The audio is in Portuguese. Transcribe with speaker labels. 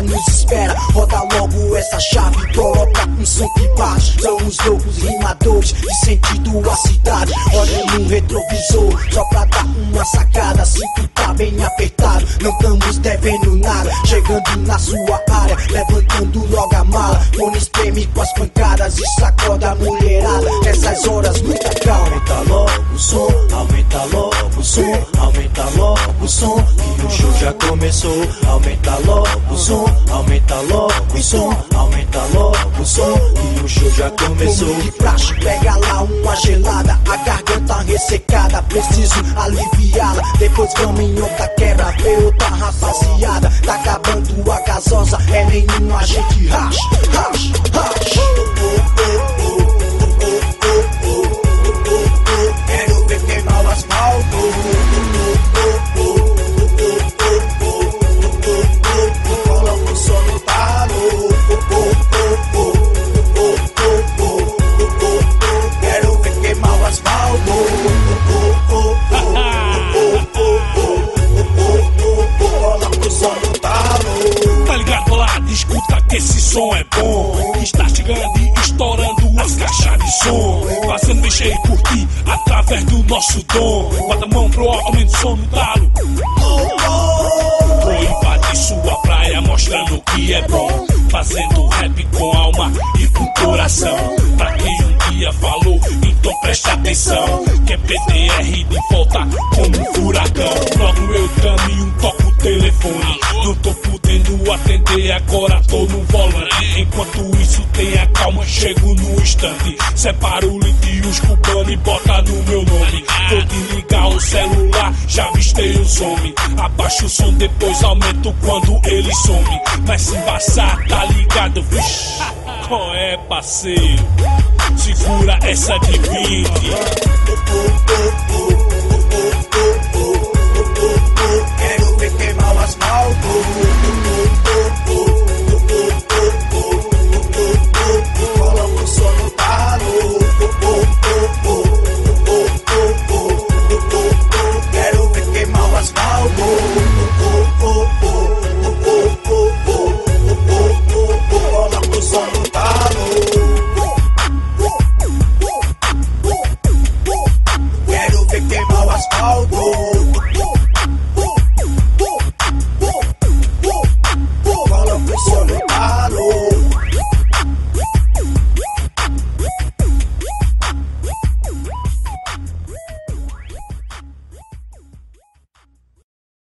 Speaker 1: vida nos espera. Roda logo essa chave, coloca um som que bate. São os loucos rimadores de sentido a cidade. Olha no retrovisor, só pra dar uma sacada. Cinto tá bem apertado, não estamos devendo nada. Chegando na sua área, levantando logo a mala. Fone espreme com as pancadas e sacoda a mulherada. Nessas horas muita calma. Aumenta logo o som, aumenta logo o som, aumenta logo o som, que o show já começou. Aumenta logo o som, aumenta logo o som, aumenta logo o som, que o show já começou. Como de praxe, pega lá uma gelada, a garganta ressecada, preciso aliviá-la. Depois vamos em outra quebra, ver outra rapaziada. Tá acabando a gasosa, é nenhum agente racha, racha, racha. Quero ver queimar o asfalto. Coloca o som no talo. Quero ver queimar o asfalto. Coloca o som no talo.
Speaker 2: Tá ligado lá? Escuta que esse som é bom. Está chegando e estourando as caixas de som, fazendo mexer e curtir através do nosso dom. Bota a mão pro alto, aumenta o som no talo. Vou invadir sua praia mostrando que é bom, fazendo rap com alma e com coração. Pra quem um dia falou, então presta atenção, que é PTR de volta como um furacão. Logo eu caminho, toco o telefone, não tô podendo atender, agora tô no volante. Enquanto isso tenha calma, chego no instante, separo o link e os cubanos e bota no meu nome. Vou desligar o celular, já avistei os homens. Abaixa o som, depois aumento quando ele some. Mas se embaçar, tá ligado, vixe. Qual é, parceiro? Segura essa de 20.
Speaker 1: Quero ver queimar o asfalto.